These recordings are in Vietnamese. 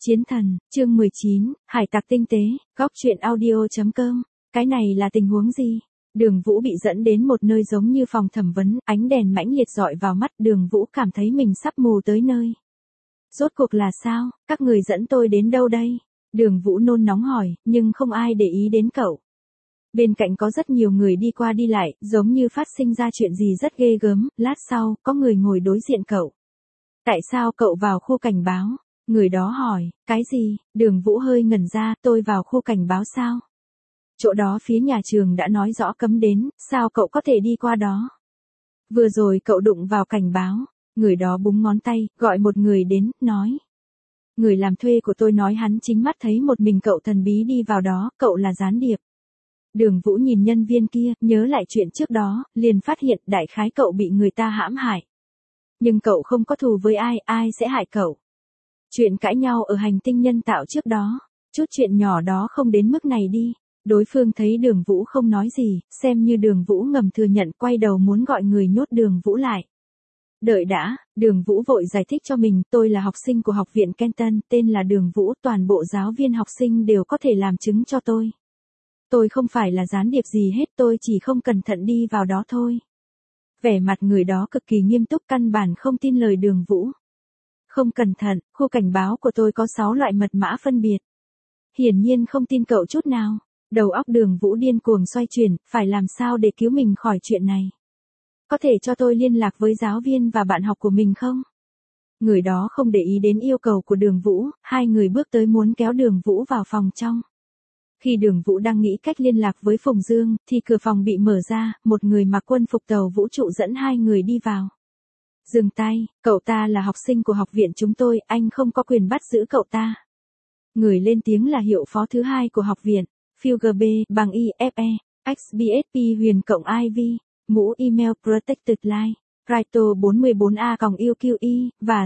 Chiến thần, chương 19, hải tặc tinh tế, góc truyện audio.com. Cái này là tình huống gì? Đường Vũ bị dẫn đến một nơi giống như phòng thẩm vấn, ánh đèn mãnh liệt dọi vào mắt, Đường Vũ cảm thấy mình sắp mù tới nơi. Rốt cuộc là sao, các người dẫn tôi đến đâu đây? Đường Vũ nôn nóng hỏi, nhưng không ai để ý đến cậu. Bên cạnh có rất nhiều người đi qua đi lại, giống như phát sinh ra chuyện gì rất ghê gớm, lát sau, có người ngồi đối diện cậu. Tại sao cậu vào khu cảnh báo? Người đó hỏi, cái gì? Đường Vũ hơi ngẩn ra, tôi vào khu cảnh báo sao? Chỗ đó phía nhà trường đã nói rõ cấm đến, sao cậu có thể đi qua đó? Vừa rồi cậu đụng vào cảnh báo, người đó búng ngón tay, gọi một người đến, nói. Người làm thuê của tôi nói hắn chính mắt thấy một mình cậu thần bí đi vào đó, cậu là gián điệp. Đường Vũ nhìn nhân viên kia, nhớ lại chuyện trước đó, liền phát hiện đại khái cậu bị người ta hãm hại. Nhưng cậu không có thù với ai, ai sẽ hại cậu? Chuyện cãi nhau ở hành tinh nhân tạo trước đó, chút chuyện nhỏ đó không đến mức này đi. Đối phương thấy Đường Vũ không nói gì, xem như Đường Vũ ngầm thừa nhận, quay đầu muốn gọi người nhốt Đường Vũ lại. Đợi đã, Đường Vũ vội giải thích cho mình, tôi là học sinh của học viện Kenton, tên là Đường Vũ, toàn bộ giáo viên học sinh đều có thể làm chứng cho tôi. Tôi không phải là gián điệp gì hết, tôi chỉ không cẩn thận đi vào đó thôi. Vẻ mặt người đó cực kỳ nghiêm túc, căn bản không tin lời Đường Vũ. Không cẩn thận, khu cảnh báo của tôi có 6 loại mật mã phân biệt. Hiển nhiên không tin cậu chút nào. Đầu óc Đường Vũ điên cuồng xoay chuyển, phải làm sao để cứu mình khỏi chuyện này. Có thể cho tôi liên lạc với giáo viên và bạn học của mình không? Người đó không để ý đến yêu cầu của Đường Vũ, hai người bước tới muốn kéo Đường Vũ vào phòng trong. Khi Đường Vũ đang nghĩ cách liên lạc với Phùng Dương, thì cửa phòng bị mở ra, một người mặc quân phục tàu vũ trụ dẫn hai người đi vào. Dừng tay, cậu ta là học sinh của học viện chúng tôi, anh không có quyền bắt giữ cậu ta. Người lên tiếng là hiệu phó thứ hai của học viện, Fugger B, bằng IFE, XBSP huyền cộng IV, mũ email Protected Line, Raito 44A-UQI, và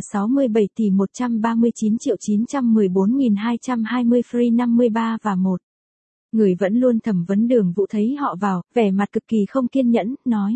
67.139.914.220 Free 53 và 1. Người vẫn luôn thẩm vấn Đường Vũ thấy họ vào, vẻ mặt cực kỳ không kiên nhẫn, nói.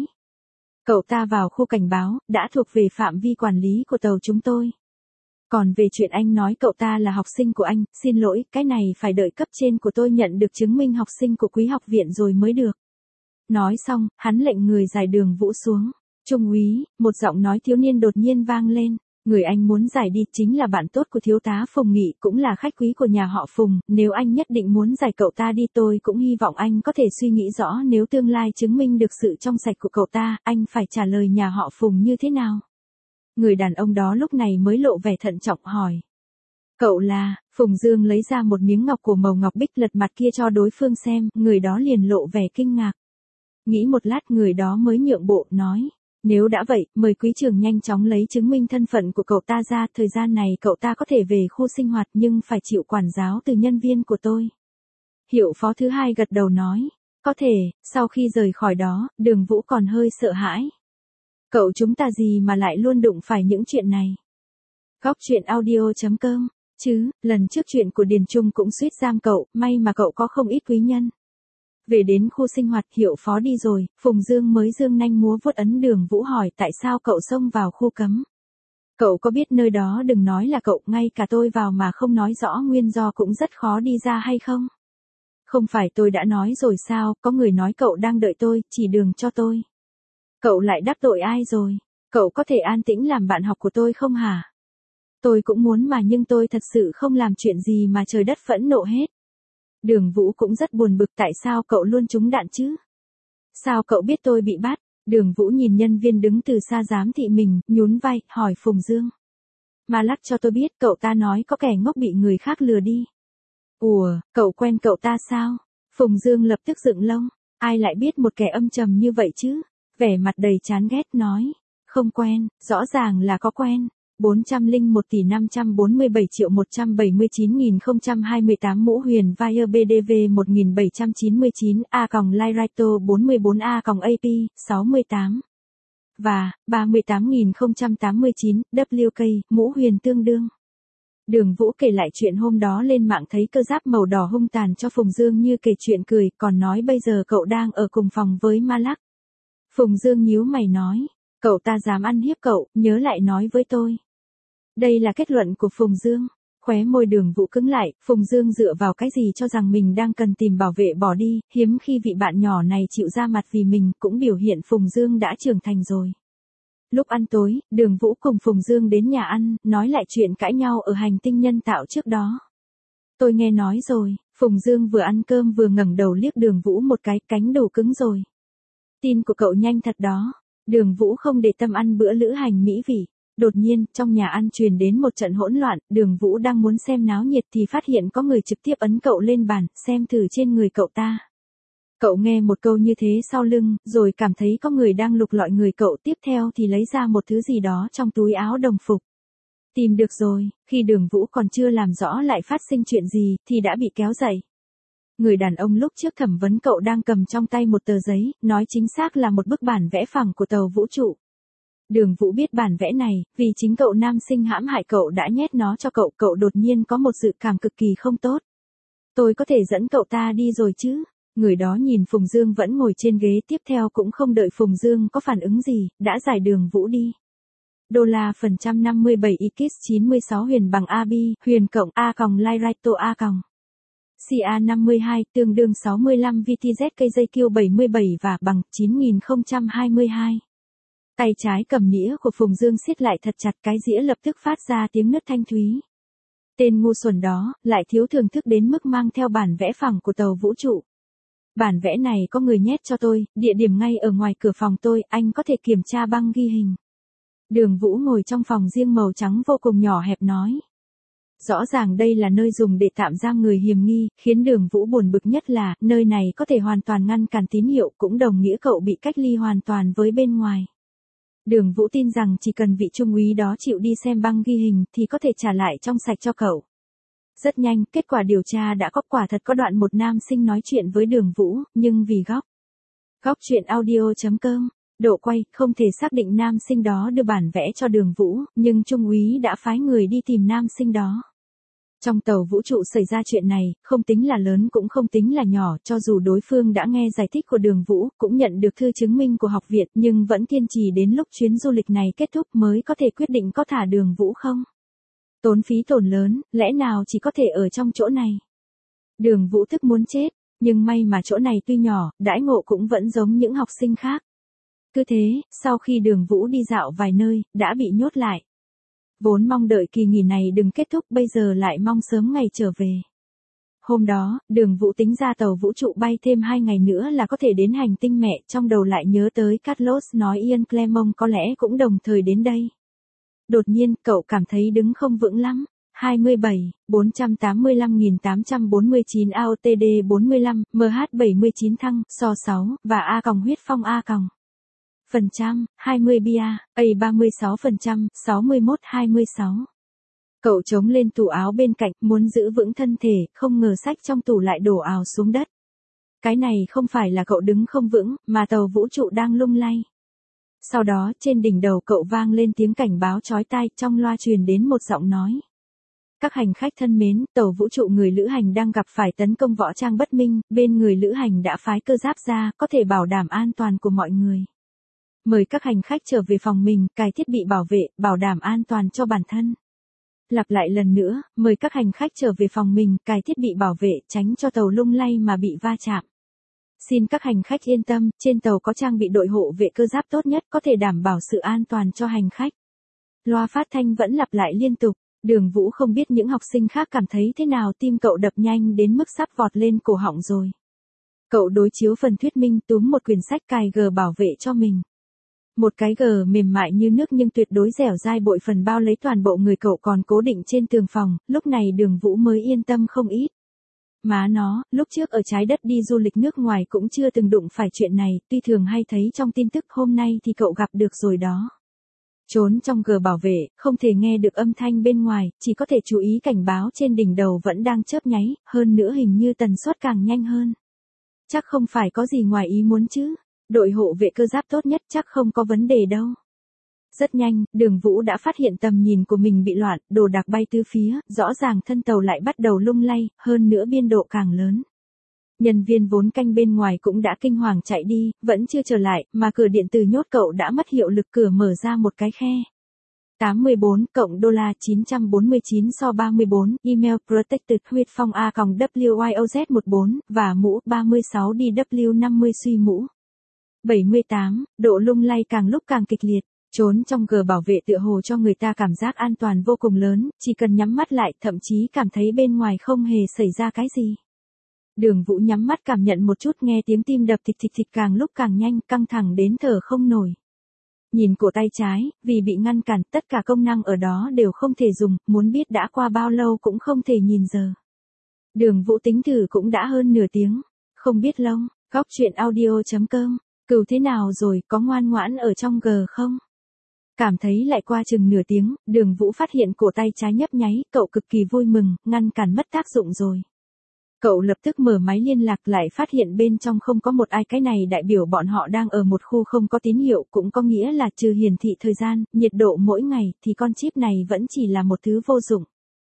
Cậu ta vào khu cảnh báo, đã thuộc về phạm vi quản lý của tàu chúng tôi. Còn về chuyện anh nói cậu ta là học sinh của anh, xin lỗi, cái này phải đợi cấp trên của tôi nhận được chứng minh học sinh của quý học viện rồi mới được. Nói xong, hắn lệnh người giải Đường Vũ xuống. Trung úy, một giọng nói thiếu niên đột nhiên vang lên. Người anh muốn giải đi chính là bạn tốt của thiếu tá Phùng Nghị, cũng là khách quý của nhà họ Phùng, nếu anh nhất định muốn giải cậu ta đi tôi cũng hy vọng anh có thể suy nghĩ rõ nếu tương lai chứng minh được sự trong sạch của cậu ta, anh phải trả lời nhà họ Phùng như thế nào? Người đàn ông đó lúc này mới lộ vẻ thận trọng hỏi. Cậu là, Phùng Dương lấy ra một miếng ngọc của màu ngọc bích lật mặt kia cho đối phương xem, người đó liền lộ vẻ kinh ngạc. Nghĩ một lát người đó mới nhượng bộ, nói. Nếu đã vậy, mời quý trưởng nhanh chóng lấy chứng minh thân phận của cậu ta ra, thời gian này cậu ta có thể về khu sinh hoạt nhưng phải chịu quản giáo từ nhân viên của tôi. Hiệu phó thứ hai gật đầu nói, có thể, sau khi rời khỏi đó, Đường Vũ còn hơi sợ hãi. Cậu chúng ta gì mà lại luôn đụng phải những chuyện này? Góc truyện audio.com, chứ, lần trước chuyện của Điền Trung cũng suýt giam cậu, may mà cậu có không ít quý nhân. Về đến khu sinh hoạt, hiệu phó đi rồi, Phùng Dương mới dương nanh múa vuốt ấn. Đường Vũ hỏi tại sao cậu xông vào khu cấm. Cậu có biết nơi đó đừng nói là cậu, ngay cả tôi vào mà không nói rõ nguyên do cũng rất khó đi ra hay không? Không phải tôi đã nói rồi sao, có người nói cậu đang đợi tôi, chỉ đường cho tôi. Cậu lại đắc tội ai rồi? Cậu có thể an tĩnh làm bạn học của tôi không hả? Tôi cũng muốn mà nhưng tôi thật sự không làm chuyện gì mà trời đất phẫn nộ hết. Đường Vũ cũng rất buồn bực tại sao cậu luôn trúng đạn chứ? Sao cậu biết tôi bị bắt? Đường Vũ nhìn nhân viên đứng từ xa giám thị mình, nhún vai, hỏi Phùng Dương. Mà lắc cho tôi biết cậu ta nói có kẻ ngốc bị người khác lừa đi. Ủa, cậu quen cậu ta sao? Phùng Dương lập tức dựng lông. Ai lại biết một kẻ âm trầm như vậy chứ? Vẻ mặt đầy chán ghét nói. Không quen, rõ ràng là có quen. 401.547.179.028 mũ huyền Fire BDV 1799 A-Lyraito 44A-AP 68 và 38.089 WK mũ huyền tương đương. Đường Vũ kể lại chuyện hôm đó lên mạng thấy cơ giáp màu đỏ hung tàn cho Phùng Dương như kể chuyện cười, còn nói bây giờ cậu đang ở cùng phòng với Ma Lắc. Phùng Dương nhíu mày nói, cậu ta dám ăn hiếp cậu, nhớ lại nói với tôi. Đây là kết luận của Phùng Dương. Khóe môi Đường Vũ cứng lại, Phùng Dương dựa vào cái gì cho rằng mình đang cần tìm bảo vệ bỏ đi, hiếm khi vị bạn nhỏ này chịu ra mặt vì mình, cũng biểu hiện Phùng Dương đã trưởng thành rồi. Lúc ăn tối, Đường Vũ cùng Phùng Dương đến nhà ăn, nói lại chuyện cãi nhau ở hành tinh nhân tạo trước đó. Tôi nghe nói rồi, Phùng Dương vừa ăn cơm vừa ngẩng đầu liếc Đường Vũ một cái, cánh đầu cứng rồi. Tin của cậu nhanh thật đó. Đường Vũ không để tâm ăn bữa lữ hành mỹ vị. Đột nhiên, trong nhà ăn truyền đến một trận hỗn loạn, Đường Vũ đang muốn xem náo nhiệt thì phát hiện có người trực tiếp ấn cậu lên bàn, xem thử trên người cậu ta. Cậu nghe một câu như thế sau lưng, rồi cảm thấy có người đang lục lọi người cậu, tiếp theo thì lấy ra một thứ gì đó trong túi áo đồng phục. Tìm được rồi, khi Đường Vũ còn chưa làm rõ lại phát sinh chuyện gì, thì đã bị kéo dậy. Người đàn ông lúc trước thẩm vấn cậu đang cầm trong tay một tờ giấy, nói chính xác là một bức bản vẽ phẳng của tàu vũ trụ. Đường Vũ biết bản vẽ này, vì chính cậu nam sinh hãm hại cậu đã nhét nó cho cậu, cậu đột nhiên có một dự cảm cực kỳ không tốt. Tôi có thể dẫn cậu ta đi rồi chứ? Người đó nhìn Phùng Dương vẫn ngồi trên ghế, tiếp theo cũng không đợi Phùng Dương có phản ứng gì, đã giải Đường Vũ đi. $57x96 huyền bằng AB, huyền cộng A còng Lyraito A còng. CA52 tương đương 65 VTZ cây dây kêu 77 và bằng 9022. Tay trái cầm nĩa của Phùng Dương siết lại thật chặt, cái dĩa lập tức phát ra tiếng nứt thanh thúy. Tên ngu xuẩn đó, lại thiếu thưởng thức đến mức mang theo bản vẽ phẳng của tàu vũ trụ. Bản vẽ này có người nhét cho tôi, địa điểm ngay ở ngoài cửa phòng tôi, anh có thể kiểm tra băng ghi hình. Đường Vũ ngồi trong phòng riêng màu trắng vô cùng nhỏ hẹp nói. Rõ ràng đây là nơi dùng để tạm giam người hiểm nghi, khiến Đường Vũ buồn bực nhất là, nơi này có thể hoàn toàn ngăn cản tín hiệu, cũng đồng nghĩa cậu bị cách ly hoàn toàn với bên ngoài. Đường Vũ tin rằng chỉ cần vị trung úy đó chịu đi xem băng ghi hình thì có thể trả lại trong sạch cho cậu. Rất nhanh, kết quả điều tra đã có, quả thật có đoạn một nam sinh nói chuyện với Đường Vũ, nhưng vì góc truyện audio.com, độ quay, không thể xác định nam sinh đó đưa bản vẽ cho Đường Vũ, nhưng trung úy đã phái người đi tìm nam sinh đó. Trong tàu vũ trụ xảy ra chuyện này, không tính là lớn cũng không tính là nhỏ, cho dù đối phương đã nghe giải thích của Đường Vũ, cũng nhận được thư chứng minh của học viện, nhưng vẫn kiên trì đến lúc chuyến du lịch này kết thúc mới có thể quyết định có thả Đường Vũ không. Tốn phí tổn lớn, lẽ nào chỉ có thể ở trong chỗ này. Đường Vũ tức muốn chết, nhưng may mà chỗ này tuy nhỏ, đãi ngộ cũng vẫn giống những học sinh khác. Cứ thế, sau khi Đường Vũ đi dạo vài nơi, đã bị nhốt lại. Vốn mong đợi kỳ nghỉ này đừng kết thúc, bây giờ lại mong sớm ngày trở về. Hôm đó, Đường Vũ tính ra tàu vũ trụ bay thêm 2 ngày nữa là có thể đến hành tinh mẹ, trong đầu lại nhớ tới Carlos nói Ian Clemon có lẽ cũng đồng thời đến đây. Đột nhiên, cậu cảm thấy đứng không vững lắm. 27, 485.849 AOTD 45, MH 79 thăng, so 6, và A còng huyết phong A còng. Phần trăm, 20 bia, A 36%, 61-26. Cậu chống lên tủ áo bên cạnh, muốn giữ vững thân thể, không ngờ sách trong tủ lại đổ ào xuống đất. Cái này không phải là cậu đứng không vững, mà tàu vũ trụ đang lung lay. Sau đó, trên đỉnh đầu cậu vang lên tiếng cảnh báo chói tai, trong loa truyền đến một giọng nói. Các hành khách thân mến, tàu vũ trụ người lữ hành đang gặp phải tấn công võ trang bất minh, bên người lữ hành đã phái cơ giáp ra, có thể bảo đảm an toàn của mọi người. Mời các hành khách trở về phòng mình, cài thiết bị bảo vệ, bảo đảm an toàn cho bản thân. Lặp lại lần nữa, mời các hành khách trở về phòng mình, cài thiết bị bảo vệ, tránh cho tàu lung lay mà bị va chạm. Xin các hành khách yên tâm, trên tàu có trang bị đội hộ vệ cơ giáp tốt nhất, có thể đảm bảo sự an toàn cho hành khách. Loa phát thanh vẫn lặp lại liên tục. Đường Vũ không biết những học sinh khác cảm thấy thế nào, tim cậu đập nhanh đến mức sắp vọt lên cổ họng rồi. Cậu đối chiếu phần thuyết minh, túm một quyển sách cài gờ bảo vệ cho mình. Một cái gờ mềm mại như nước nhưng tuyệt đối dẻo dai bội phần bao lấy toàn bộ người cậu còn cố định trên tường phòng, lúc này Đường Vũ mới yên tâm không ít. Má nó, lúc trước ở trái đất đi du lịch nước ngoài cũng chưa từng đụng phải chuyện này, tuy thường hay thấy trong tin tức, hôm nay thì cậu gặp được rồi đó. Trốn trong gờ bảo vệ, không thể nghe được âm thanh bên ngoài, chỉ có thể chú ý cảnh báo trên đỉnh đầu vẫn đang chớp nháy, hơn nữa hình như tần suất càng nhanh hơn. Chắc không phải có gì ngoài ý muốn chứ, đội hộ vệ cơ giáp tốt nhất chắc không có vấn đề đâu. Rất nhanh, Đường Vũ đã phát hiện tầm nhìn của mình bị loạn, đồ đạc bay tứ phía, rõ ràng thân tàu lại bắt đầu lung lay, hơn nữa biên độ càng lớn. Nhân viên vốn canh bên ngoài cũng đã kinh hoàng chạy đi, vẫn chưa trở lại, mà cửa điện từ nhốt cậu đã mất hiệu lực, cửa mở ra một cái khe. 84 cộng $949 so 34, email protected huyết phong a.wyoz14 và mũ 36 DW50 suy mũ. 78, độ lung lay càng lúc càng kịch liệt. Trốn trong G bảo vệ tựa hồ cho người ta cảm giác an toàn vô cùng lớn, chỉ cần nhắm mắt lại, thậm chí cảm thấy bên ngoài không hề xảy ra cái gì. Đường Vũ nhắm mắt cảm nhận một chút, nghe tiếng tim đập thịch thịch thịch càng lúc càng nhanh, căng thẳng đến thở không nổi. Nhìn cổ tay trái, vì bị ngăn cản, tất cả công năng ở đó đều không thể dùng, muốn biết đã qua bao lâu cũng không thể nhìn giờ. Đường Vũ tính thử cũng đã hơn nửa tiếng. Không biết Long, góc chuyện audio.com, Cừu thế nào rồi, có ngoan ngoãn ở trong G không? Cảm thấy lại qua chừng nửa tiếng, Đường Vũ phát hiện cổ tay trái nhấp nháy, cậu cực kỳ vui mừng, ngăn cản mất tác dụng rồi. Cậu lập tức mở máy liên lạc, lại phát hiện bên trong không có một ai, cái này đại biểu bọn họ đang ở một khu không có tín hiệu, cũng có nghĩa là trừ hiển thị thời gian, nhiệt độ mỗi ngày, thì con chip này vẫn chỉ là một thứ vô dụng.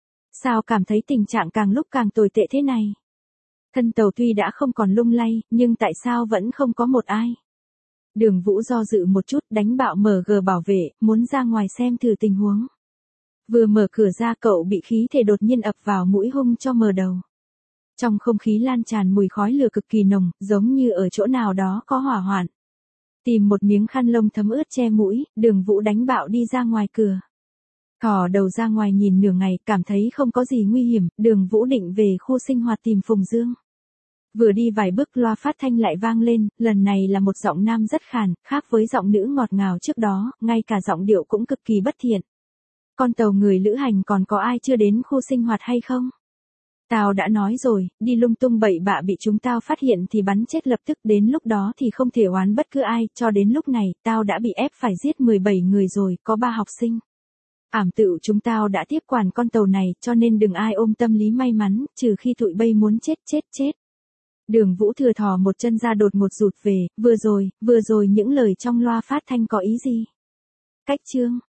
Sao cảm thấy tình trạng càng lúc càng tồi tệ thế này? Thân tàu tuy đã không còn lung lay, nhưng tại sao vẫn không có một ai? Đường Vũ do dự một chút, đánh bạo mở G bảo vệ, muốn ra ngoài xem thử tình huống. Vừa mở cửa ra, cậu bị khí thể đột nhiên ập vào mũi, hung cho mờ đầu. Trong không khí lan tràn mùi khói lửa cực kỳ nồng, giống như ở chỗ nào đó có hỏa hoạn. Tìm một miếng khăn lông thấm ướt che mũi, Đường Vũ đánh bạo đi ra ngoài cửa. Thò đầu ra ngoài nhìn nửa ngày, cảm thấy không có gì nguy hiểm, Đường Vũ định về khu sinh hoạt tìm Phùng Dương. Vừa đi vài bước, loa phát thanh lại vang lên, lần này là một giọng nam rất khàn, khác với giọng nữ ngọt ngào trước đó, ngay cả giọng điệu cũng cực kỳ bất thiện. Con tàu người lữ hành còn có ai chưa đến khu sinh hoạt hay không? Tao đã nói rồi, đi lung tung bậy bạ bị chúng tao phát hiện thì bắn chết lập tức, đến lúc đó thì không thể oán bất cứ ai, cho đến lúc này, tao đã bị ép phải giết 17 người rồi, có 3 học sinh. Ảm tự chúng tao đã tiếp quản con tàu này, cho nên đừng ai ôm tâm lý may mắn, trừ khi tụi bay muốn chết. Đường Vũ thừa thò một chân ra, đột ngột rụt về, vừa rồi những lời trong loa phát thanh có ý gì? Cách chương